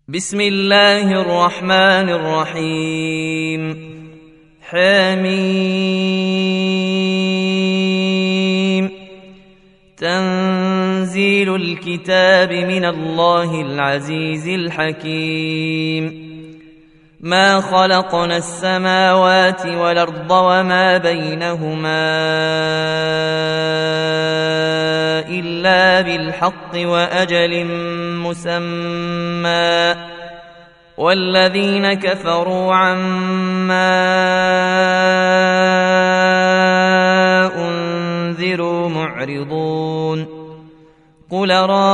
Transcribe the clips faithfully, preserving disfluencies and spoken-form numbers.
بسم الله الرحمن الرحيم حميم تنزيل الكتاب من الله العزيز الحكيم ما خلقنا السماوات والأرض وما بينهما إلا بالحق وأجل مسمى والذين كفروا عما أنذروا معرضون قل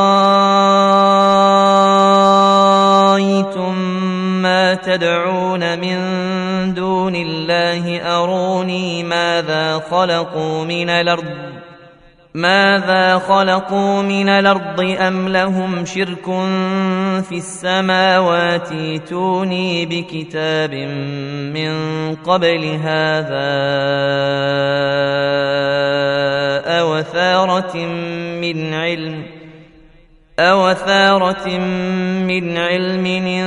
رأيتم ما تدعون من دون الله أروني ماذا خلقوا من الأرض ماذا خلقوا من الأرض أم لهم شرك في السماوات ائتوني بكتاب من قبل هذا أو أثارة من علم أو أثارة من علم إن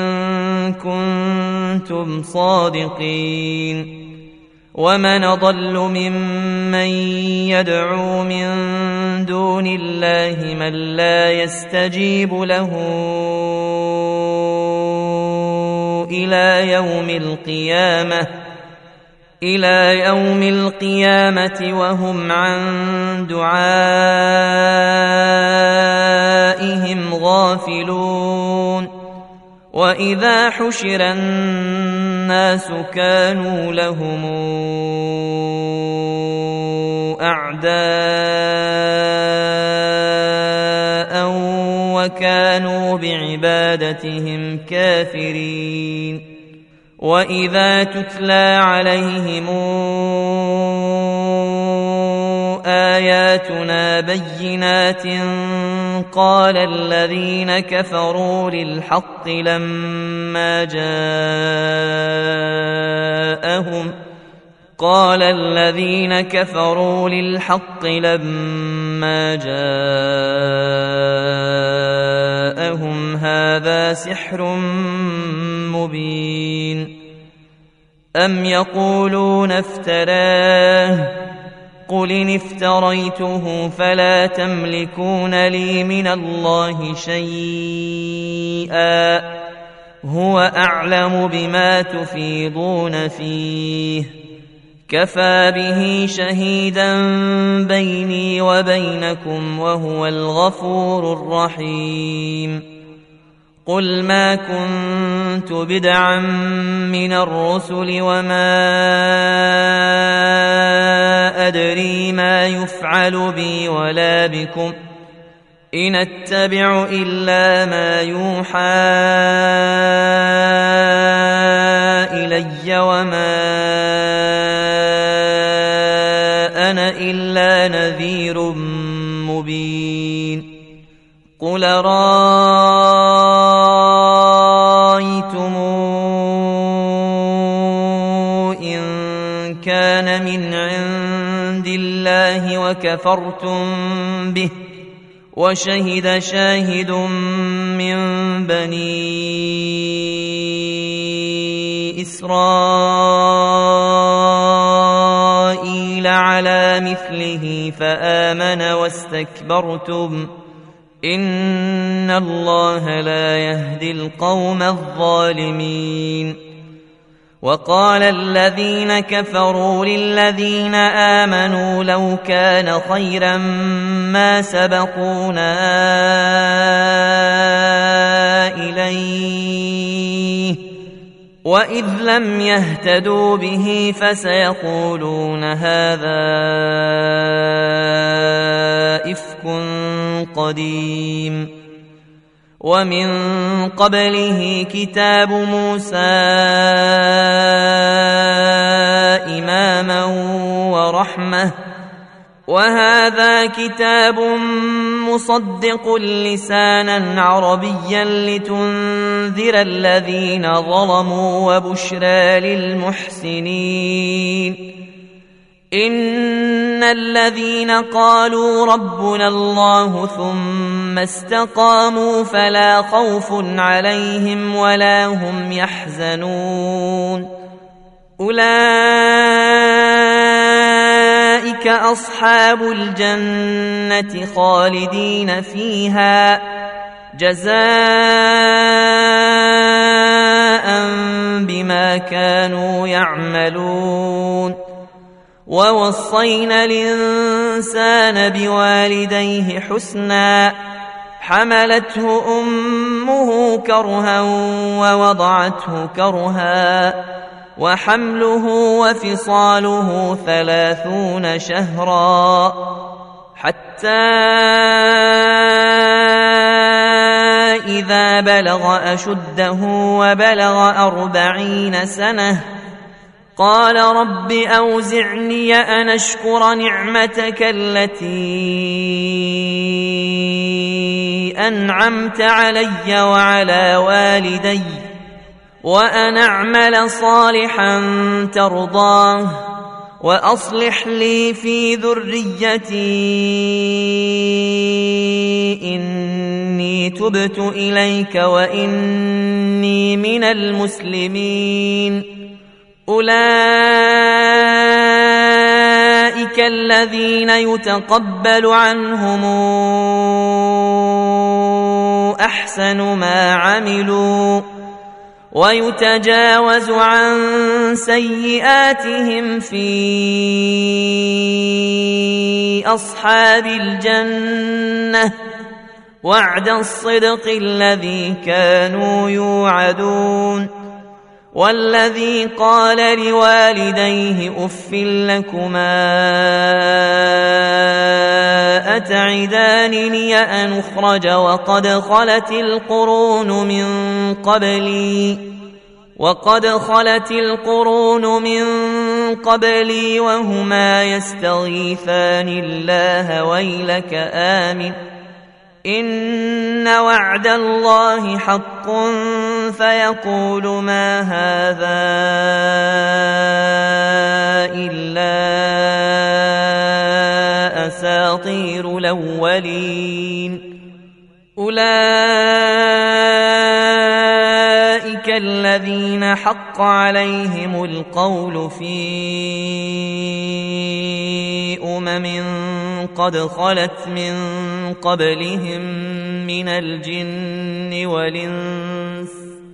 كنتم صادقين ومن أضل ممن يدعو من دون الله من لا يستجيب له إلى يوم القيامة إلى يوم القيامة وهم عن دعائهم غافلون وإذا حشر الناس كانوا لهم أعداء وكانوا بعبادتهم كافرين وإذا تتلى عليهم آياتنا بينات قال الذين كفروا للحق لما جاءهم قال الذين كفروا للحق لما جاءهم هذا سحر مبين أم يقولون افتراه قل إن افتريته فلا تملكون لي من الله شيئا هو أعلم بما تفيضون فيه كفى به شهيدا بيني وبينكم وهو الغفور الرحيم قل ما كنت بدعا من الرسل وما أدري ما يفعل بي ولا بكم إن أتبع إلا ما يوحى إلي وما أنا إلا نذير مبين قل رأيتم إن كان من عند الله وكفرتم به وشهد شاهد من بني إسرائيل على مثله فآمن واستكبرتم إن الله لا يهدي القوم الظالمين وقال الذين كفروا للذين آمنوا لو كان خيرا ما سبقونا إليه وإذ لم يهتدوا به فسيقولون هذا إفك قديم ومن قبله كتاب موسى إماما ورحمة وهذا كتاب مصدق لسانا عربيا لتنذر الذين ظلموا وبشرى للمحسنين إن الذين قالوا ربنا الله ثم استقاموا فلا خوف عليهم ولا هم يحزنون أولئك أصحاب الجنة خالدين فيها جزاء بما كانوا يعملون ووصينا الإنسان بوالديه حسنا حملته أمه كرها ووضعته كرها وحمله وفصاله ثلاثون شهرا حتى إذا بلغ أشده وبلغ أربعين سنة قال رب أوزعني أن أشكر نعمتك التي أنعمت علي وعلى والدي وأن أعمل صالحا ترضاه وأصلح لي في ذريتي إني تبت إليك وإني من المسلمين أولئك الذين يتقبل عنهم أحسن ما عملوا ويتجاوز عن سيئاتهم في أصحاب الجنة وعد الصدق الذي كانوا يوعدون والذي قال لوالديه أف لكما أتعدانني أن أخرج وقد خلت القرون من قبلي وقد خلت القرون من قبلي وهما يستغيثان الله ويلك آمن إن وعد الله حق فيقول ما هذا إلا أساطير الأولين أولئك الذين حق عليهم القول في أمم قد خلت من قبلهم من الجن والإنس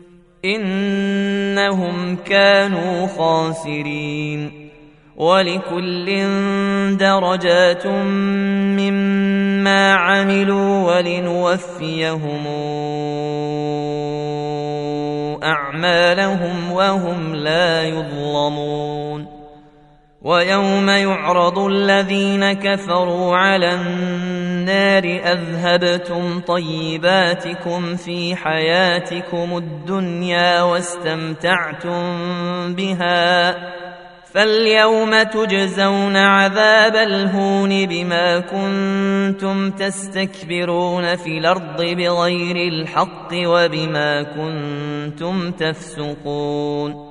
إنهم كانوا خاسرين ولكل درجات مما عملوا ولنوفيهم أعمالهم وهم لا يظلمون ويوم يعرض الذين كفروا على النار أذهبتم طيباتكم في حياتكم الدنيا واستمتعتم بها فاليوم تجزون عذاب الهون بما كنتم تستكبرون في الأرض بغير الحق وبما كنتم تفسقون